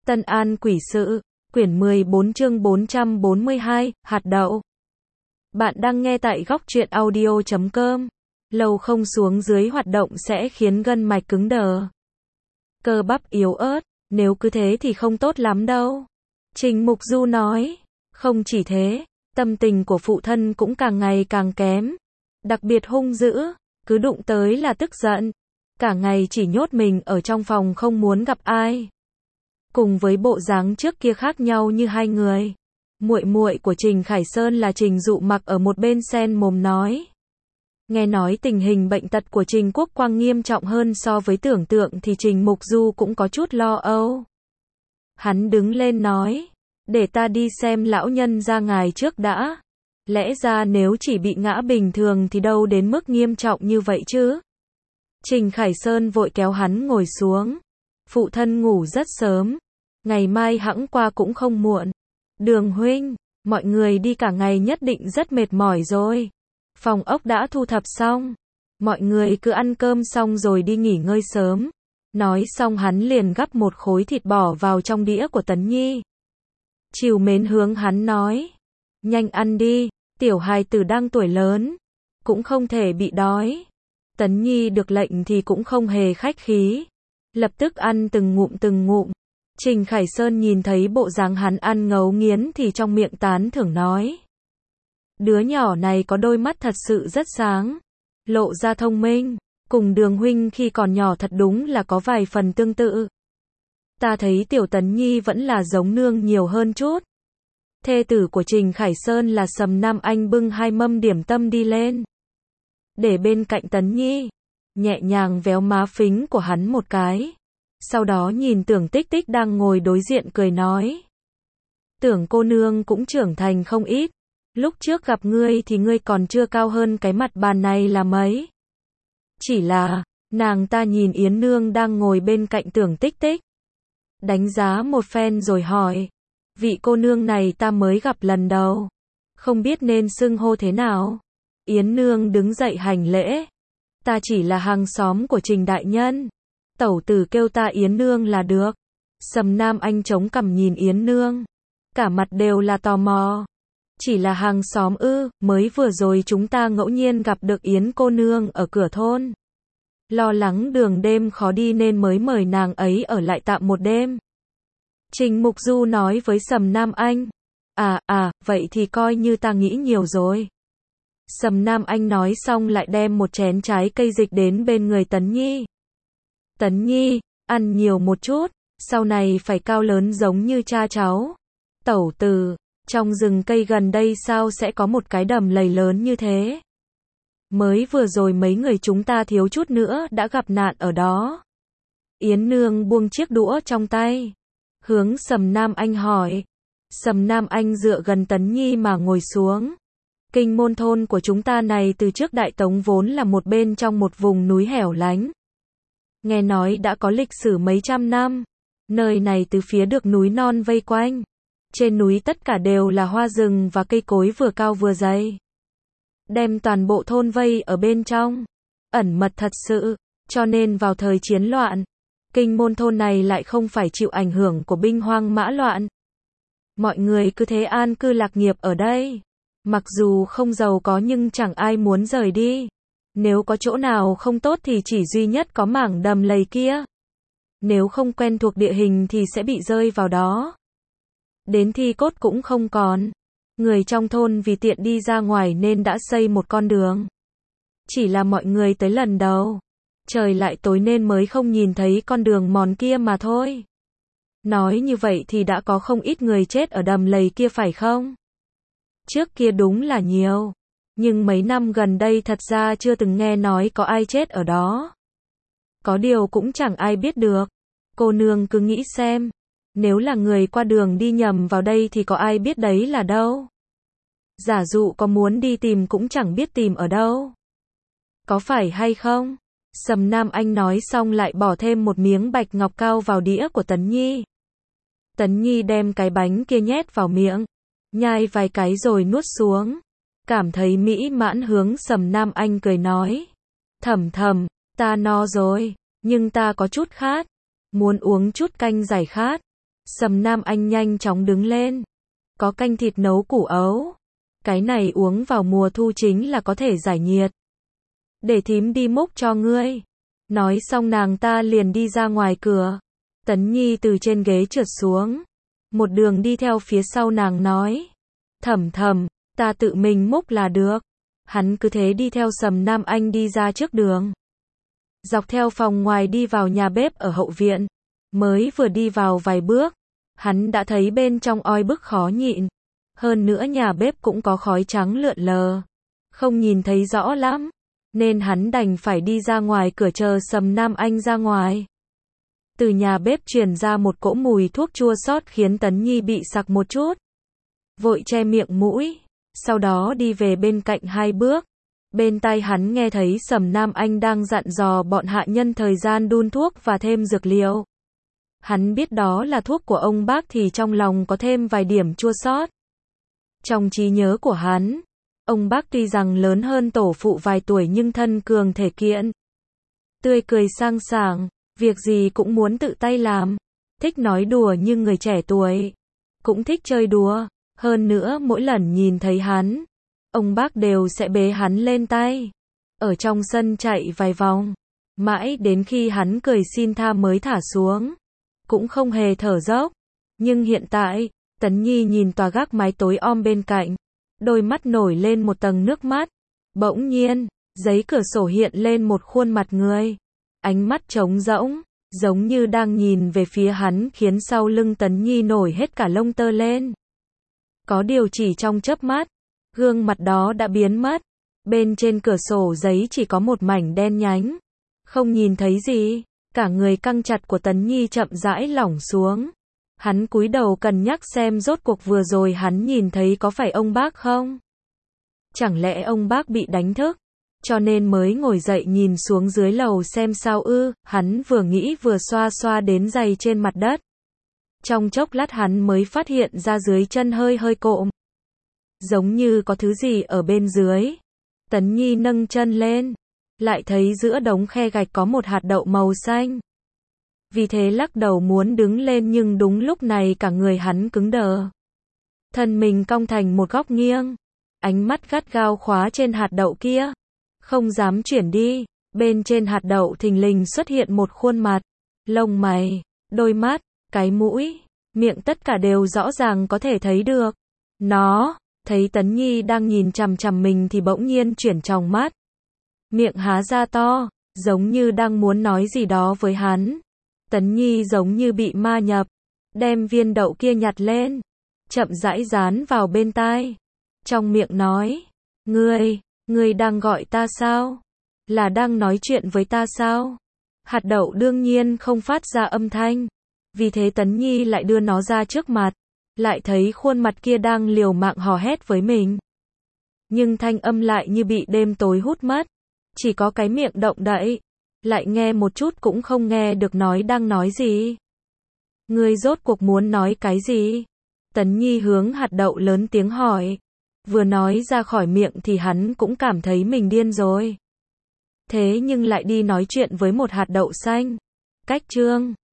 Tân An Quỷ Sự, quyển 14 chương 442, hạt đậu. Bạn đang nghe tại góc truyện audio.com. Lâu không xuống dưới hoạt động sẽ khiến gân mạch cứng đờ, cơ bắp yếu ớt, nếu cứ thế thì không tốt lắm đâu. Trình Mục Du nói, không chỉ thế, tâm tình của phụ thân cũng càng ngày càng kém, đặc biệt hung dữ, cứ đụng tới là tức giận, cả ngày chỉ nhốt mình ở trong phòng không muốn gặp ai. Cùng với bộ dáng trước kia khác nhau như hai người. Muội muội của Trình Khải Sơn là Trình Dụ Mặc ở một bên xen mồm nói. Nghe nói tình hình bệnh tật của Trình Quốc Quang nghiêm trọng hơn so với tưởng tượng thì Trình Mục Du cũng có chút lo âu. Hắn đứng lên nói, để ta đi xem lão nhân gia ngài trước đã. Lẽ ra nếu chỉ bị ngã bình thường thì đâu đến mức nghiêm trọng như vậy chứ. Trình Khải Sơn vội kéo hắn ngồi xuống. Phụ thân ngủ rất sớm, ngày mai hẵng qua cũng không muộn. Đường huynh, mọi người đi cả ngày nhất định rất mệt mỏi rồi. Phòng ốc đã thu thập xong, mọi người cứ ăn cơm xong rồi đi nghỉ ngơi sớm. Nói xong hắn liền gắp một khối thịt bò vào trong đĩa của Tấn Nhi. Trìu mến hướng hắn nói, nhanh ăn đi, tiểu hài tử đang tuổi lớn, cũng không thể bị đói. Tấn Nhi được lệnh thì cũng không hề khách khí, lập tức ăn từng ngụm. Trình Khải Sơn nhìn thấy bộ dáng hắn ăn ngấu nghiến thì trong miệng tán thưởng nói. Đứa nhỏ này có đôi mắt thật sự rất sáng, lộ ra thông minh, cùng Đường huynh khi còn nhỏ thật đúng là có vài phần tương tự. Ta thấy tiểu Tấn Nhi vẫn là giống nương nhiều hơn chút. Thê tử của Trình Khải Sơn là Sầm Nam Anh bưng hai mâm điểm tâm đi lên, để bên cạnh Tấn Nhi, nhẹ nhàng véo má phính của hắn một cái. Sau đó nhìn Tưởng Tích Tích đang ngồi đối diện cười nói. Tưởng cô nương cũng trưởng thành không ít. Lúc trước gặp ngươi thì ngươi còn chưa cao hơn cái mặt bàn này là mấy. Chỉ là, nàng ta nhìn Yến Nương đang ngồi bên cạnh Tưởng Tích Tích, đánh giá một phen rồi hỏi. Vị cô nương này ta mới gặp lần đầu, không biết nên xưng hô thế nào. Yến Nương đứng dậy hành lễ. Ta chỉ là hàng xóm của Trình đại nhân, tẩu tử kêu ta Yến Nương là được. Sầm Nam Anh chống cằm nhìn Yến Nương, cả mặt đều là tò mò. Chỉ là hàng xóm ư? Mới vừa rồi chúng ta ngẫu nhiên gặp được Yến cô nương ở cửa thôn, lo lắng đường đêm khó đi nên mới mời nàng ấy ở lại tạm một đêm. Trình Mục Du nói với Sầm Nam Anh. Vậy thì coi như ta nghĩ nhiều rồi. Sầm Nam Anh nói xong lại đem một chén trái cây dịch đến bên người Tấn Nhi. Tấn Nhi, ăn nhiều một chút, sau này phải cao lớn giống như cha cháu. Tẩu tử, trong rừng cây gần đây sao sẽ có một cái đầm lầy lớn như thế? Mới vừa rồi mấy người chúng ta thiếu chút nữa đã gặp nạn ở đó. Yến Nương buông chiếc đũa trong tay, hướng Sầm Nam Anh hỏi. Sầm Nam Anh dựa gần Tấn Nhi mà ngồi xuống. Kinh Môn thôn của chúng ta này từ trước Đại Tống vốn là một bên trong một vùng núi hẻo lánh. Nghe nói đã có lịch sử mấy trăm năm. Nơi này từ phía được núi non vây quanh. Trên núi tất cả đều là hoa rừng và cây cối vừa cao vừa dày, đem toàn bộ thôn vây ở bên trong, ẩn mật thật sự, cho nên vào thời chiến loạn, Kinh Môn thôn này lại không phải chịu ảnh hưởng của binh hoang mã loạn. Mọi người cứ thế an cư lạc nghiệp ở đây. Mặc dù không giàu có nhưng chẳng ai muốn rời đi. Nếu có chỗ nào không tốt thì chỉ duy nhất có mảng đầm lầy kia. Nếu không quen thuộc địa hình thì sẽ bị rơi vào đó. Đến thi cốt cũng không còn. Người trong thôn vì tiện đi ra ngoài nên đã xây một con đường. Chỉ là mọi người tới lần đầu, trời lại tối nên mới không nhìn thấy con đường mòn kia mà thôi. Nói như vậy thì đã có không ít người chết ở đầm lầy kia phải không? Trước kia đúng là nhiều, nhưng mấy năm gần đây thật ra chưa từng nghe nói có ai chết ở đó. Có điều cũng chẳng ai biết được. Cô nương cứ nghĩ xem, nếu là người qua đường đi nhầm vào đây thì có ai biết đấy là đâu. Giả dụ có muốn đi tìm cũng chẳng biết tìm ở đâu. Có phải hay không? Sầm Nam Anh nói xong lại bỏ thêm một miếng bạch ngọc cao vào đĩa của Tấn Nhi. Tấn Nhi đem cái bánh kia nhét vào miệng, nhai vài cái rồi nuốt xuống. Cảm thấy mỹ mãn hướng Sầm Nam Anh cười nói. Thầm, ta no rồi, nhưng ta có chút khát, muốn uống chút canh giải khát. Sầm Nam Anh nhanh chóng đứng lên. Có canh thịt nấu củ ấu. Cái này uống vào mùa thu chính là có thể giải nhiệt. Để thím đi múc cho ngươi. Nói xong nàng ta liền đi ra ngoài cửa. Tấn Nhi từ trên ghế trượt xuống. Một đường đi theo phía sau nàng nói. Thầm thầm, ta tự mình múc là được. Hắn cứ thế đi theo Sầm Nam Anh đi ra trước đường. Dọc theo phòng ngoài đi vào nhà bếp ở hậu viện. Mới vừa đi vào vài bước, hắn đã thấy bên trong oi bức khó nhịn. Hơn nữa nhà bếp cũng có khói trắng lượn lờ. Không nhìn thấy rõ lắm. Nên hắn đành phải đi ra ngoài cửa chờ Sầm Nam Anh ra ngoài. Từ nhà bếp truyền ra một cỗ mùi thuốc chua xót khiến Tấn Nhi bị sặc một chút. Vội che miệng mũi. Sau đó đi về bên cạnh 2 bước. Bên tai hắn nghe thấy Sầm Nam Anh đang dặn dò bọn hạ nhân thời gian đun thuốc và thêm dược liệu. Hắn biết đó là thuốc của ông bác thì trong lòng có thêm vài điểm chua xót. Trong trí nhớ của hắn, ông bác tuy rằng lớn hơn tổ phụ vài tuổi nhưng thân cường thể kiện. Tươi cười sang sảng, việc gì cũng muốn tự tay làm. Thích nói đùa như người trẻ tuổi. Cũng thích chơi đùa. Hơn nữa mỗi lần nhìn thấy hắn, ông bác đều sẽ bế hắn lên tay. Ở trong sân chạy vài vòng. Mãi đến khi hắn cười xin tha mới thả xuống. Cũng không hề thở dốc. Nhưng hiện tại, Tấn Nhi nhìn tòa gác mái tối om bên cạnh. Đôi mắt nổi lên một tầng nước mắt. Bỗng nhiên, giấy cửa sổ hiện lên một khuôn mặt người. Ánh mắt trống rỗng, giống như đang nhìn về phía hắn khiến sau lưng Tấn Nhi nổi hết cả lông tơ lên. Có điều chỉ trong chớp mắt, gương mặt đó đã biến mất. Bên trên cửa sổ giấy chỉ có một mảnh đen nhánh. Không nhìn thấy gì. Cả người căng chặt của Tấn Nhi chậm rãi lỏng xuống. Hắn cúi đầu cân nhắc xem rốt cuộc vừa rồi hắn nhìn thấy có phải ông bác không? Chẳng lẽ ông bác bị đánh thức? Cho nên mới ngồi dậy nhìn xuống dưới lầu xem sao ư? Hắn vừa nghĩ vừa xoa xoa đến giày trên mặt đất. Trong chốc lát hắn mới phát hiện ra dưới chân hơi hơi cộm. Giống như có thứ gì ở bên dưới. Tấn Nhi nâng chân lên. Lại thấy giữa đống khe gạch có một hạt đậu màu xanh. Vì thế lắc đầu muốn đứng lên nhưng đúng lúc này cả người hắn cứng đờ. Thân mình cong thành một góc nghiêng. Ánh mắt gắt gao khóa trên hạt đậu kia. Không dám chuyển đi. Bên trên hạt đậu thình lình xuất hiện một khuôn mặt. Lông mày, đôi mắt, cái mũi, miệng tất cả đều rõ ràng có thể thấy được. Nó, thấy Tấn Nhi đang nhìn chằm chằm mình thì bỗng nhiên chuyển tròng mắt. Miệng há ra to, giống như đang muốn nói gì đó với hắn. Tấn Nhi giống như bị ma nhập. Đem viên đậu kia nhặt lên. Chậm rãi dán vào bên tai. Trong miệng nói. Ngươi đang gọi ta sao? Là đang nói chuyện với ta sao? Hạt đậu đương nhiên không phát ra âm thanh. Vì thế Tấn Nhi lại đưa nó ra trước mặt. Lại thấy khuôn mặt kia đang liều mạng hò hét với mình. Nhưng thanh âm lại như bị đêm tối hút mất. Chỉ có cái miệng động đậy. Lại nghe một chút cũng không nghe được nói đang nói gì. Ngươi rốt cuộc muốn nói cái gì? Tấn Nhi hướng hạt đậu lớn tiếng hỏi. Vừa nói ra khỏi miệng thì hắn cũng cảm thấy mình điên rồi. Thế nhưng lại đi nói chuyện với một hạt đậu xanh. Cách chương